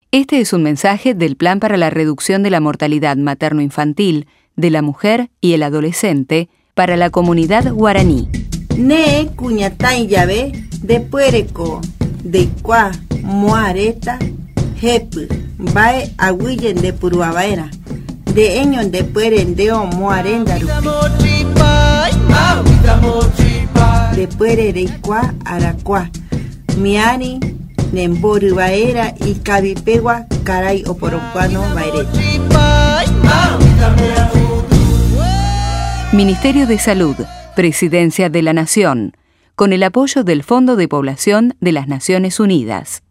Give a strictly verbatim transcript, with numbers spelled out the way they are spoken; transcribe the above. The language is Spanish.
Este es un mensaje del Plan para la Reducción de la Mortalidad Materno-Infantil de la Mujer y el Adolescente para la comunidad guaraní. Ne cuñatay llave de puereco de cua moareta jep bae aguillen de puruabaera de eñon de pueren de o moarendaru de puere de cua aracua miani Nemboru Baera y Cabipegua, Caray Oporocuano Baeret. Ministerio de Salud, Presidencia de la Nación, con el apoyo del Fondo de Población de las Naciones Unidas.